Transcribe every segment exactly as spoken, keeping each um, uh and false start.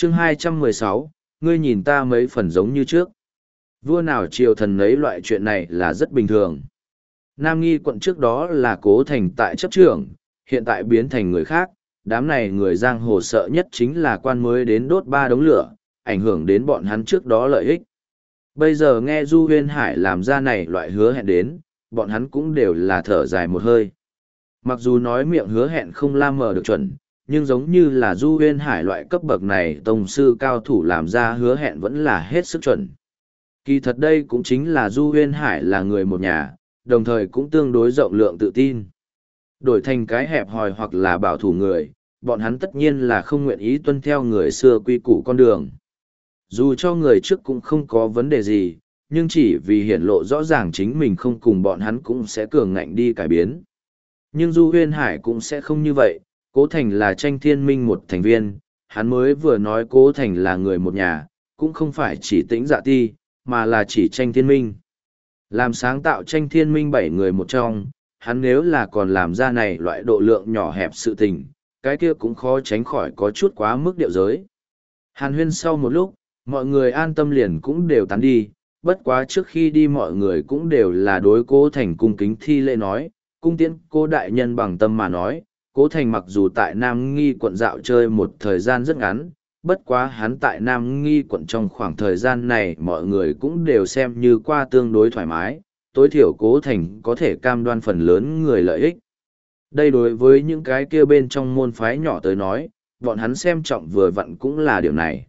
chương hai trăm mười sáu, ngươi nhìn ta mấy phần giống như trước. Vua nào triều thần nấy loại chuyện này là rất bình thường. Nam Nghi quận trước đó là Cố Thành tại chấp trưởng, hiện tại biến thành người khác, đám này người giang hồ sợ nhất chính là quan mới đến đốt ba đống lửa, ảnh hưởng đến bọn hắn trước đó lợi ích. Bây giờ nghe Du Huyên Hải làm ra này loại hứa hẹn đến, bọn hắn cũng đều là thở dài một hơi. Mặc dù nói miệng hứa hẹn không la mờ được chuẩn, nhưng giống như là Du Huyên Hải loại cấp bậc này tông sư cao thủ làm ra hứa hẹn vẫn là hết sức chuẩn. Kỳ thật đây cũng chính là Du Huyên Hải là người một nhà, đồng thời cũng tương đối rộng lượng tự tin. Đổi thành cái hẹp hòi hoặc là bảo thủ người, bọn hắn tất nhiên là không nguyện ý tuân theo người xưa quy củ con đường. Dù cho người trước cũng không có vấn đề gì, nhưng chỉ vì hiển lộ rõ ràng chính mình không cùng bọn hắn cũng sẽ cường ngạnh đi cải biến. Nhưng Du Huyên Hải cũng sẽ không như vậy, Cố Thành là Tranh Thiên Minh một thành viên, hắn mới vừa nói Cố Thành là người một nhà, cũng không phải chỉ Tĩnh Dạ Ti, mà là chỉ Tranh Thiên Minh. Làm sáng tạo Tranh Thiên Minh bảy người một trong, hắn nếu là còn làm ra này loại độ lượng nhỏ hẹp sự tình, cái kia cũng khó tránh khỏi có chút quá mức điệu giới. Hàn huyên sau một lúc, mọi người an tâm liền cũng đều tán đi, bất quá trước khi đi mọi người cũng đều là đối Cố Thành cung kính thi lễ nói, cung tiễn cô đại nhân bằng tâm mà nói, Cố Thành mặc dù tại Nam Nghi quận dạo chơi một thời gian rất ngắn, bất quá hắn tại Nam Nghi quận trong khoảng thời gian này mọi người cũng đều xem như qua tương đối thoải mái, tối thiểu Cố Thành có thể cam đoan phần lớn người lợi ích. Đây đối với những cái kia bên trong môn phái nhỏ tới nói, bọn hắn xem trọng vừa vặn cũng là điều này.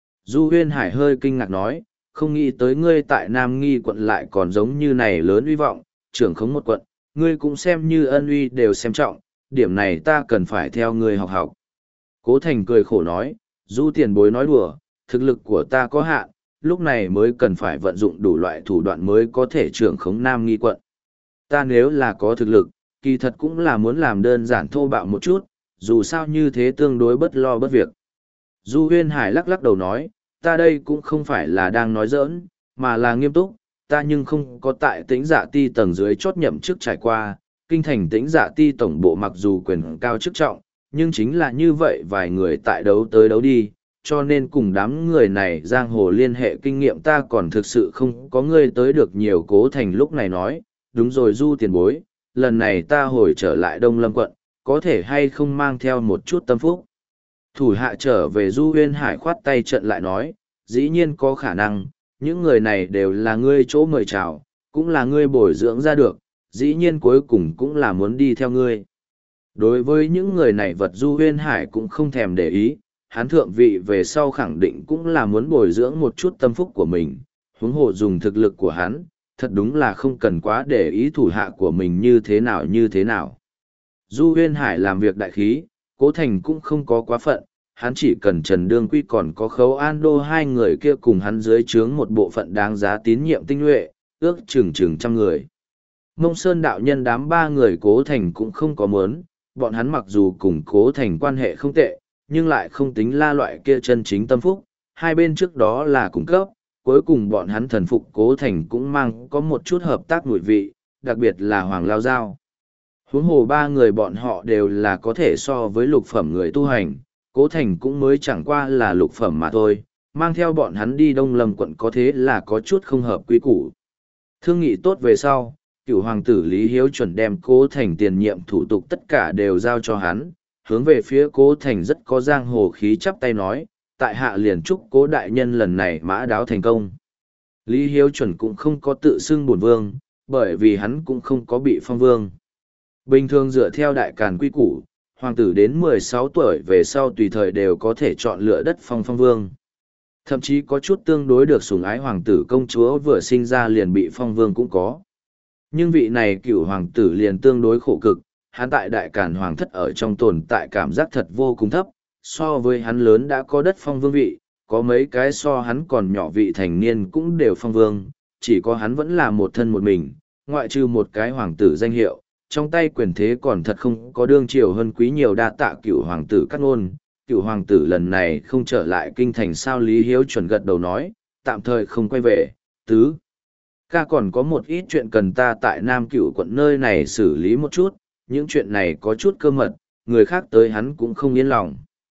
Du Huyên Hải hơi kinh ngạc nói, không nghĩ tới ngươi tại Nam Nghi quận lại còn giống như này lớn uy vọng, trưởng khống một quận, ngươi cũng xem như ân uy đều xem trọng, điểm này ta cần phải theo ngươi học học. Cố Thành cười khổ nói, Du tiền bối nói đùa, thực lực của ta có hạn, lúc này mới cần phải vận dụng đủ loại thủ đoạn mới có thể trưởng khống Nam Nghi quận. Ta nếu là có thực lực, kỳ thật cũng là muốn làm đơn giản thô bạo một chút, dù sao như thế tương đối bất lo bất việc. Du Huyên Hải lắc lắc đầu nói, ta đây cũng không phải là đang nói giỡn, mà là nghiêm túc, ta nhưng không có tại Tĩnh Dạ Ti tầng dưới chót nhậm chức trải qua, kinh thành Tĩnh Dạ Ti tổng bộ mặc dù quyền cao chức trọng, nhưng chính là như vậy vài người tại đấu tới đấu đi, cho nên cùng đám người này giang hồ liên hệ kinh nghiệm ta còn thực sự không có người tới được nhiều. Cố Thành lúc này nói, đúng rồi Du tiền bối, lần này ta hồi trở lại Đông Lâm quận, có thể hay không mang theo một chút tâm phúc. Thủ hạ trở về. Du Huyên Hải khoát tay trận lại nói, dĩ nhiên có khả năng, những người này đều là ngươi chỗ mời chào, cũng là ngươi bồi dưỡng ra được, dĩ nhiên cuối cùng cũng là muốn đi theo ngươi. Đối với những người này vật Du Huyên Hải cũng không thèm để ý, hắn thượng vị về sau khẳng định cũng là muốn bồi dưỡng một chút tâm phúc của mình, huống hồ dùng thực lực của hắn, thật đúng là không cần quá để ý thủ hạ của mình như thế nào như thế nào. Du Huyên Hải làm việc đại khí, Cố Thành cũng không có quá phận, hắn chỉ cần Trần Đương Quy còn có Khấu An Đô hai người kia cùng hắn dưới trướng một bộ phận đáng giá tín nhiệm tinh nhuệ, ước chừng chừng trăm người. Mông Sơn đạo nhân đám ba người Cố Thành cũng không có muốn, bọn hắn mặc dù cùng Cố Thành quan hệ không tệ, nhưng lại không tính la loại kia chân chính tâm phúc, hai bên trước đó là cung cấp, cuối cùng bọn hắn thần phục Cố Thành cũng mang có một chút hợp tác mùi vị, đặc biệt là Hoàng Lao Giao. Huống hồ ba người bọn họ đều là có thể so với lục phẩm người tu hành, Cố Thành cũng mới chẳng qua là lục phẩm mà thôi, mang theo bọn hắn đi Đông Lâm quận có thế là có chút không hợp quy củ. Thương nghị tốt về sau, cửu hoàng tử Lý Hiếu chuẩn đem Cố Thành tiền nhiệm thủ tục tất cả đều giao cho hắn, hướng về phía Cố Thành rất có giang hồ khí chắp tay nói, tại hạ liền chúc Cố đại nhân lần này mã đáo thành công. Lý Hiếu chuẩn cũng không có tự xưng bổn vương, bởi vì hắn cũng không có bị phong vương. Bình thường dựa theo đại càn quy củ, hoàng tử đến mười sáu tuổi về sau tùy thời đều có thể chọn lựa đất phong phong vương. Thậm chí có chút tương đối được sủng ái hoàng tử công chúa vừa sinh ra liền bị phong vương cũng có. Nhưng vị này cựu hoàng tử liền tương đối khổ cực, hắn tại đại càn hoàng thất ở trong tồn tại cảm giác thật vô cùng thấp, so với hắn lớn đã có đất phong vương vị, có mấy cái so hắn còn nhỏ vị thành niên cũng đều phong vương, chỉ có hắn vẫn là một thân một mình, ngoại trừ một cái hoàng tử danh hiệu, trong tay quyền thế còn thật không có đương triều hơn quý nhiều. Đa tạ cựu hoàng tử cắt ngôn, cựu hoàng tử lần này không trở lại kinh thành sao. Lý Hiếu chuẩn gật đầu nói, tạm thời không quay về, tứ ca còn có một ít chuyện cần ta tại Nam Cựu quận nơi này xử lý một chút, những chuyện này có chút cơ mật, người khác tới hắn cũng không yên lòng.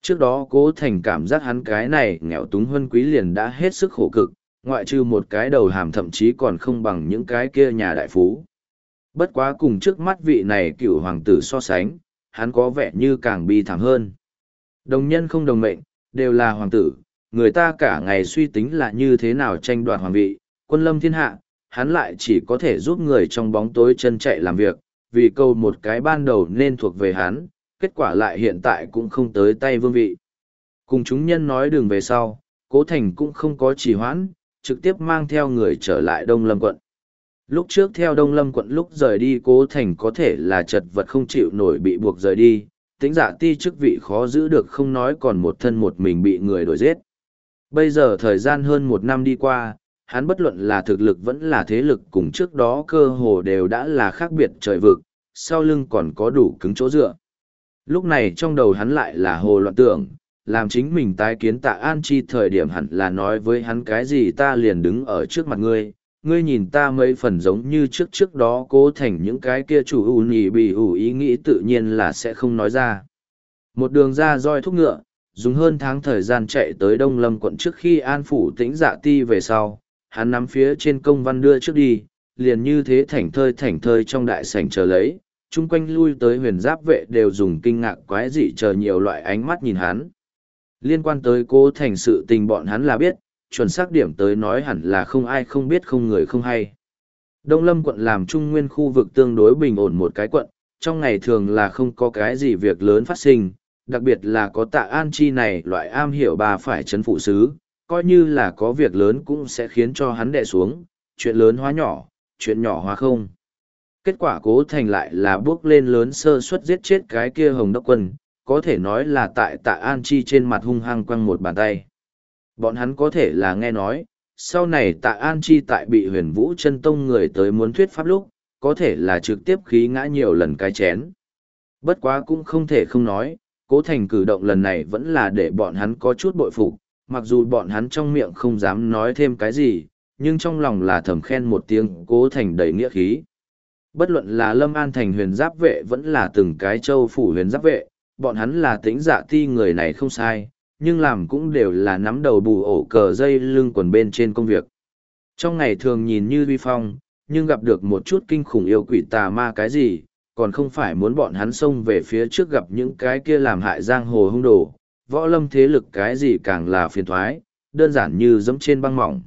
Trước đó Cố Thành cảm giác hắn cái này nghèo túng huân quý liền đã hết sức khổ cực, ngoại trừ một cái đầu hàm thậm chí còn không bằng những cái kia nhà đại phú. Bất quá cùng trước mắt vị này cựu hoàng tử so sánh, hắn có vẻ như càng bi thảm hơn. Đồng nhân không đồng mệnh, đều là hoàng tử, người ta cả ngày suy tính là như thế nào tranh đoạt hoàng vị, quân lâm thiên hạ, hắn lại chỉ có thể giúp người trong bóng tối chân chạy làm việc, vì câu một cái ban đầu nên thuộc về hắn, kết quả lại hiện tại cũng không tới tay vương vị. Cùng chúng nhân nói đường về sau, Cố Thành cũng không có trì hoãn, trực tiếp mang theo người trở lại Đông Lâm quận. Lúc trước theo Đông Lâm quận lúc rời đi Cố Thành có thể là chật vật không chịu nổi bị buộc rời đi, Tĩnh Dạ Ti chức vị khó giữ được không nói còn một thân một mình bị người đuổi giết. Bây giờ thời gian hơn một năm đi qua, hắn bất luận là thực lực vẫn là thế lực cùng trước đó cơ hồ đều đã là khác biệt trời vực, sau lưng còn có đủ cứng chỗ dựa. Lúc này trong đầu hắn lại là hồ loạn tưởng, làm chính mình tái kiến Tạ An Chi thời điểm hẳn là nói với hắn cái gì ta liền đứng ở trước mặt ngươi, ngươi nhìn ta mấy phần giống như trước trước đó Cố Thành những cái kia chủ ủ nhì bị ủ ý nghĩ tự nhiên là sẽ không nói ra. Một đường ra roi thúc ngựa, dùng hơn tháng thời gian chạy tới Đông Lâm quận trước khi an phủ Tĩnh Dạ Ti về sau, hắn nắm phía trên công văn đưa trước đi, liền như thế thảnh thơi thảnh thơi trong đại sảnh chờ lấy, chung quanh lui tới huyền giáp vệ đều dùng kinh ngạc quái dị chờ nhiều loại ánh mắt nhìn hắn. Liên quan tới Cố Thành sự tình bọn hắn là biết, chuẩn xác điểm tới nói hẳn là không ai không biết không người không hay. Đông Lâm quận làm trung nguyên khu vực tương đối bình ổn một cái quận, trong ngày thường là không có cái gì việc lớn phát sinh, đặc biệt là có Tạ An Chi này loại am hiểu bà phải chấn phụ sứ, coi như là có việc lớn cũng sẽ khiến cho hắn đè xuống, chuyện lớn hóa nhỏ, chuyện nhỏ hóa không. Kết quả Cố Thành lại là bước lên lớn sơ suất giết chết cái kia Hồng Đốc Quân, có thể nói là tại Tạ An Chi trên mặt hung hăng quăng một bàn tay. Bọn hắn có thể là nghe nói, sau này Tạ An Chi tại bị Huyền Vũ Chân Tông người tới muốn thuyết pháp lúc, có thể là trực tiếp khí ngã nhiều lần cái chén. Bất quá cũng không thể không nói, Cố Thành cử động lần này vẫn là để bọn hắn có chút bội phục, mặc dù bọn hắn trong miệng không dám nói thêm cái gì, nhưng trong lòng là thầm khen một tiếng Cố Thành đầy nghĩa khí. Bất luận là Lâm An thành huyền giáp vệ vẫn là từng cái châu phủ huyền giáp vệ, bọn hắn là Tĩnh Dạ Ti người này không sai, nhưng làm cũng đều là nắm đầu bù ổ cờ dây lưng quần bên trên công việc. Trong ngày thường nhìn như uy phong, nhưng gặp được một chút kinh khủng yêu quỷ tà ma cái gì, còn không phải muốn bọn hắn xông về phía trước gặp những cái kia làm hại giang hồ hung đồ, võ lâm thế lực cái gì càng là phiền thoái, đơn giản như dẫm trên băng mỏng.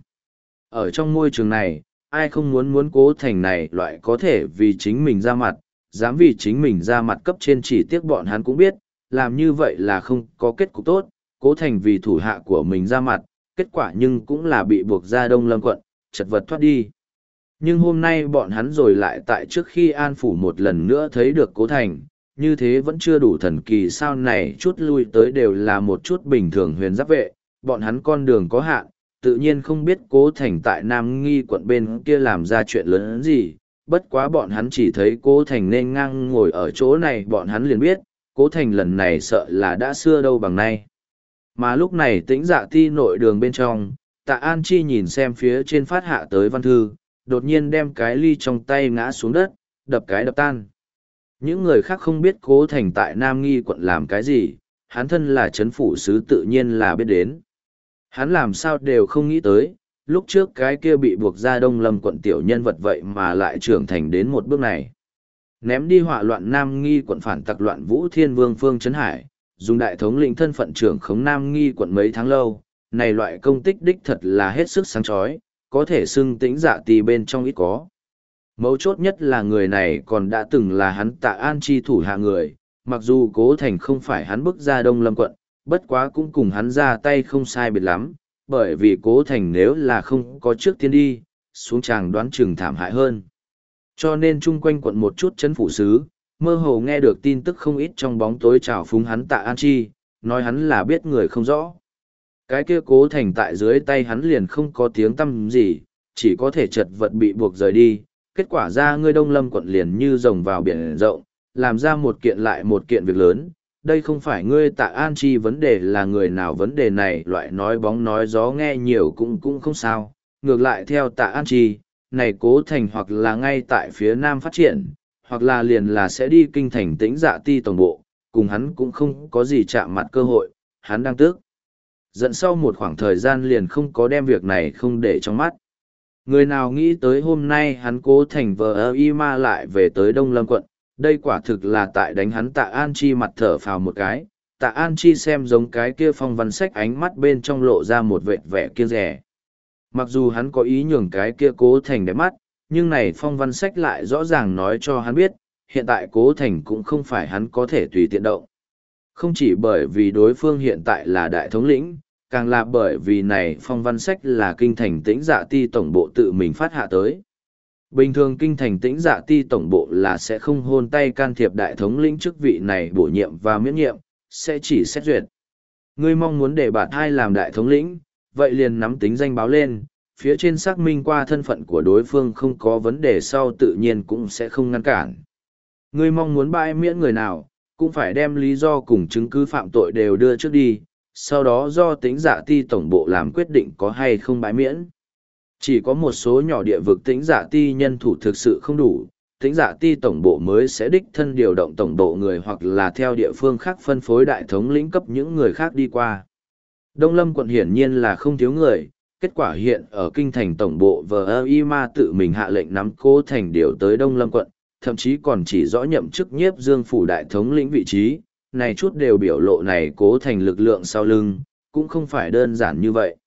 Ở trong môi trường này, ai không muốn muốn Cố Thành này loại có thể vì chính mình ra mặt, dám vì chính mình ra mặt cấp trên chỉ tiếc bọn hắn cũng biết, làm như vậy là không có kết cục tốt, Cố Thành vì thủ hạ của mình ra mặt, kết quả nhưng cũng là bị buộc ra Đông Lâm quận, chật vật thoát đi. Nhưng hôm nay bọn hắn rồi lại tại trước khi an phủ một lần nữa thấy được Cố Thành, như thế vẫn chưa đủ thần kỳ sao này chút lui tới đều là một chút bình thường huyền giáp vệ, bọn hắn con đường có hạn, tự nhiên không biết Cố Thành tại Nam Nghi quận bên kia làm ra chuyện lớn gì, bất quá bọn hắn chỉ thấy Cố Thành nên ngang ngồi ở chỗ này bọn hắn liền biết, Cố Thành lần này sợ là đã xưa đâu bằng nay. Mà lúc này Tĩnh Dạ Ti nội đường bên trong, Tạ An Chi nhìn xem phía trên phát hạ tới văn thư, đột nhiên đem cái ly trong tay ngã xuống đất, đập cái đập tan. Những người khác không biết Cố Thành tại Nam Nghi quận làm cái gì, hắn thân là chấn phủ sứ tự nhiên là biết đến. Hắn làm sao đều không nghĩ tới, lúc trước cái kia bị buộc ra Đông Lâm quận tiểu nhân vật vậy mà lại trưởng thành đến một bước này. Ném đi họa loạn Nam Nghi quận phản tặc loạn Vũ Thiên Vương Phương Trấn Hải, dùng đại thống lĩnh thân phận trưởng khống Nam Nghi quận mấy tháng lâu, này loại công tích đích thật là hết sức sáng chói, có thể xưng Tĩnh Dạ Ti bên trong ít có. Mấu chốt nhất là người này còn đã từng là hắn Tạ An Chi thủ hạ người, mặc dù Cố Thành không phải hắn bức ra Đông Lâm quận, bất quá cũng cùng hắn ra tay không sai biệt lắm, bởi vì Cố Thành nếu là không có trước tiên đi, xuống chàng đoán chừng thảm hại hơn. Cho nên chung quanh quận một chút chấn phủ sứ, mơ hồ nghe được tin tức không ít trong bóng tối trào phúng hắn Tạ An Chi, nói hắn là biết người không rõ. Cái kia Cố Thành tại dưới tay hắn liền không có tiếng tăm gì, chỉ có thể chật vật bị buộc rời đi, kết quả ra ngươi Đông Lâm quận liền như rồng vào biển rộng, làm ra một kiện lại một kiện việc lớn. Đây không phải ngươi Tạ An Chi vấn đề là người nào vấn đề này loại nói bóng nói gió nghe nhiều cũng cũng không sao. Ngược lại theo Tạ An Chi, này Cố Thành hoặc là ngay tại phía Nam phát triển, hoặc là liền là sẽ đi kinh thành Tĩnh Dạ Ti tổng bộ, cùng hắn cũng không có gì chạm mặt cơ hội, hắn đang tức giận, sau một khoảng thời gian liền không có đem việc này không để trong mắt. Người nào nghĩ tới hôm nay hắn Cố Thành vờ y ma lại về tới Đông Lâm quận, đây quả thực là tại đánh hắn Tạ An Chi mặt thở phào một cái. Tạ An Chi xem giống cái kia phong văn sách, ánh mắt bên trong lộ ra một vệt vẻ kiêng rẻ. Mặc dù hắn có ý nhường cái kia Cố Thành đẹp mắt, nhưng này phong văn sách lại rõ ràng nói cho hắn biết, hiện tại Cố Thành cũng không phải hắn có thể tùy tiện động. Không chỉ bởi vì đối phương hiện tại là đại thống lĩnh, càng là bởi vì này phong văn sách là kinh thành tĩnh dạ ti tổng bộ tự mình phát hạ tới. Bình thường kinh thành tĩnh dạ ti tổng bộ là sẽ không hôn tay can thiệp đại thống lĩnh chức vị này bổ nhiệm và miễn nhiệm, sẽ chỉ xét duyệt. Ngươi mong muốn để bạn hai làm đại thống lĩnh, vậy liền nắm tính danh báo lên, phía trên xác minh qua thân phận của đối phương không có vấn đề sau tự nhiên cũng sẽ không ngăn cản. Ngươi mong muốn bãi miễn người nào, cũng phải đem lý do cùng chứng cứ phạm tội đều đưa trước đi, sau đó do tĩnh dạ ti tổng bộ làm quyết định có hay không bãi miễn. Chỉ có một số nhỏ địa vực tĩnh dạ ti nhân thủ thực sự không đủ, tĩnh dạ ti tổng bộ mới sẽ đích thân điều động tổng bộ người hoặc là theo địa phương khác phân phối đại thống lĩnh cấp những người khác đi qua. Đông Lâm quận hiển nhiên là không thiếu người, kết quả hiện ở kinh thành tổng bộ vờ y ma tự mình hạ lệnh nắm Cố Thành điều tới Đông Lâm quận, thậm chí còn chỉ rõ nhậm chức nhiếp dương phủ đại thống lĩnh vị trí, này chút đều biểu lộ này Cố Thành lực lượng sau lưng, cũng không phải đơn giản như vậy.